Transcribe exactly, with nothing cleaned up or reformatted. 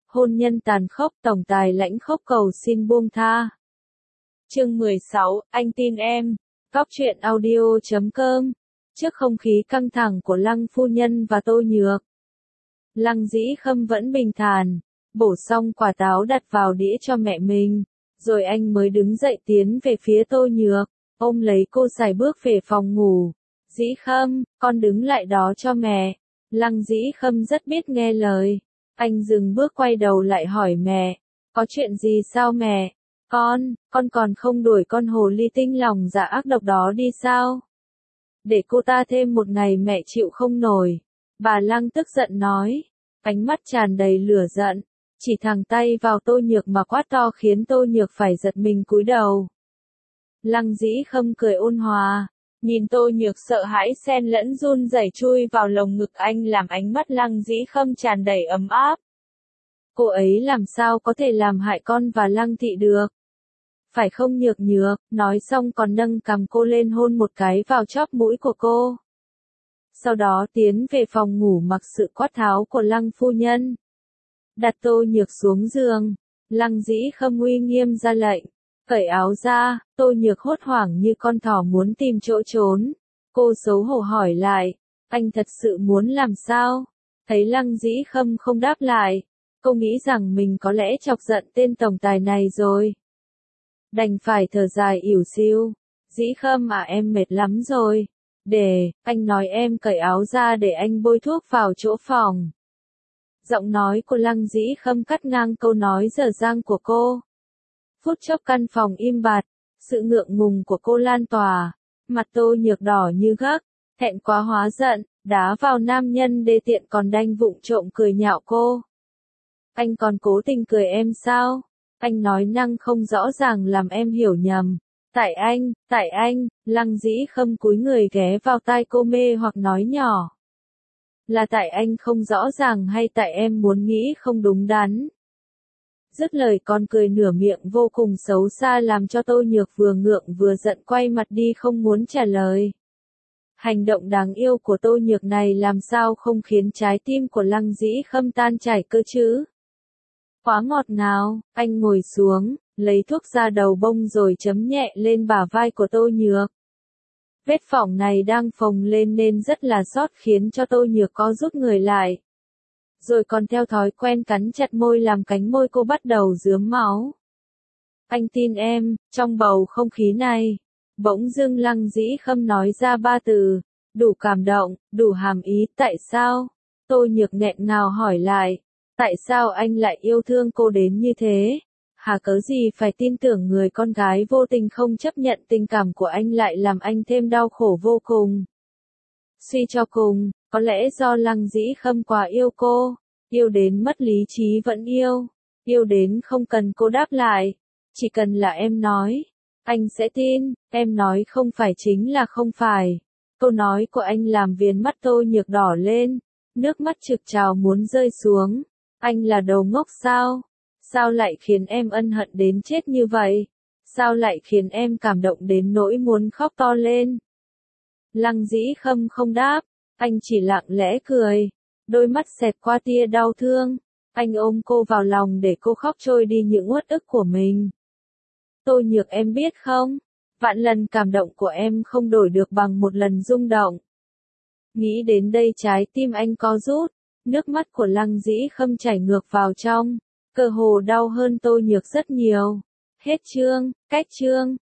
hôn nhân tàn khốc, tổng tài lãnh khốc cầu xin buông tha. Chương mười sáu, anh tin em. Góc truyện audio chấm com. Trước không khí căng thẳng của Lăng phu nhân và Tô Nhược, Lăng Dĩ Khâm vẫn bình thản, bổ xong quả táo đặt vào đĩa cho mẹ mình, rồi anh mới đứng dậy tiến về phía Tô Nhược, ôm lấy cô sải bước về phòng ngủ. Dĩ Khâm, con đứng lại đó cho mẹ. Lăng Dĩ Khâm rất biết nghe lời. Anh dừng bước quay đầu lại hỏi mẹ, có chuyện gì sao mẹ? Con, con còn không đuổi con hồ ly tinh lòng dạ ác độc đó đi sao? Để cô ta thêm một ngày mẹ chịu không nổi. Bà Lăng tức giận nói, ánh mắt tràn đầy lửa giận, chỉ thẳng tay vào Tô Nhược mà quát to khiến Tô Nhược phải giật mình cúi đầu. Lăng Dĩ Khâm cười ôn hòa, nhìn Tô Nhược sợ hãi xen lẫn run rẩy chui vào lồng ngực anh làm ánh mắt Lăng Dĩ Khâm tràn đầy ấm áp. Cô ấy làm sao có thể làm hại con và Lăng thị được? Phải không Nhược Nhược? Nói xong còn nâng cằm cô lên hôn một cái vào chóp mũi của cô. Sau đó tiến về phòng ngủ mặc sự quát tháo của Lăng phu nhân. Đặt Tô Nhược xuống giường, Lăng Dĩ Khâm uy nghiêm ra lệnh, cởi áo ra. Tô Nhược hốt hoảng như con thỏ muốn tìm chỗ trốn. Cô xấu hổ hỏi lại, anh thật sự muốn làm sao? Thấy Lăng Dĩ Khâm không đáp lại, cô nghĩ rằng mình có lẽ chọc giận tên tổng tài này rồi. Đành phải thở dài ỉu xìu. Dĩ Khâm à, em mệt lắm rồi. Để, anh nói em cởi áo ra để anh bôi thuốc vào chỗ phòng. Giọng nói của Lăng Dĩ Khâm cắt ngang câu nói dở dang của cô. Phút chốc căn phòng im bặt, sự ngượng ngùng của cô lan tỏa, mặt Tô Nhược đỏ như gấc, thẹn quá hóa giận, đá vào nam nhân đê tiện còn đanh vụng trộm cười nhạo cô. Anh còn cố tình cười em sao? Anh nói năng không rõ ràng làm em hiểu nhầm. Tại anh, tại anh. Lăng Dĩ Khâm cúi người ghé vào tai cô mê hoặc nói nhỏ. Là tại anh không rõ ràng hay tại em muốn nghĩ không đúng đắn? Dứt lời còn cười nửa miệng vô cùng xấu xa làm cho Tô Nhược vừa ngượng vừa giận quay mặt đi không muốn trả lời. Hành động đáng yêu của Tô Nhược này làm sao không khiến trái tim của Lăng Dĩ Khâm tan chảy cơ chứ? Quá ngọt ngào. Anh ngồi xuống, lấy thuốc ra đầu bông rồi chấm nhẹ lên bả vai của Tô Nhược. Vết phỏng này đang phồng lên nên rất là xót khiến cho Tô Nhược có rút người lại. Rồi còn theo thói quen cắn chặt môi làm cánh môi cô bắt đầu rướm máu. Anh tin em. Trong bầu không khí này, bỗng dưng Lăng Dĩ Khâm nói ra ba từ, đủ cảm động, đủ hàm ý. Tại sao? Tô Nhược nghẹn ngào hỏi lại. Tại sao anh lại yêu thương cô đến như thế? Hà cớ gì phải tin tưởng người con gái vô tình không chấp nhận tình cảm của anh lại làm anh thêm đau khổ vô cùng? Suy cho cùng, có lẽ do Lăng Dĩ Khâm quá yêu cô, yêu đến mất lý trí vẫn yêu, yêu đến không cần cô đáp lại, chỉ cần là em nói, anh sẽ tin, em nói không phải chính là không phải. Câu nói của anh làm viền mắt Tô Nhược đỏ lên, nước mắt trực trào muốn rơi xuống. Anh là đồ ngốc sao? Sao lại khiến em ân hận đến chết như vậy? Sao lại khiến em cảm động đến nỗi muốn khóc to lên? Lăng Dĩ Khâm không đáp, anh chỉ lặng lẽ cười, đôi mắt xẹt qua tia đau thương. Anh ôm cô vào lòng để cô khóc trôi đi những uất ức của mình. Tô Nhược em biết không? Vạn lần cảm động của em không đổi được bằng một lần rung động. Nghĩ đến đây trái tim anh co rút. Nước mắt của Lăng Dĩ Khâm chảy ngược vào trong, cơ hồ đau hơn Tô Nhược rất nhiều. Hết chương, cách chương.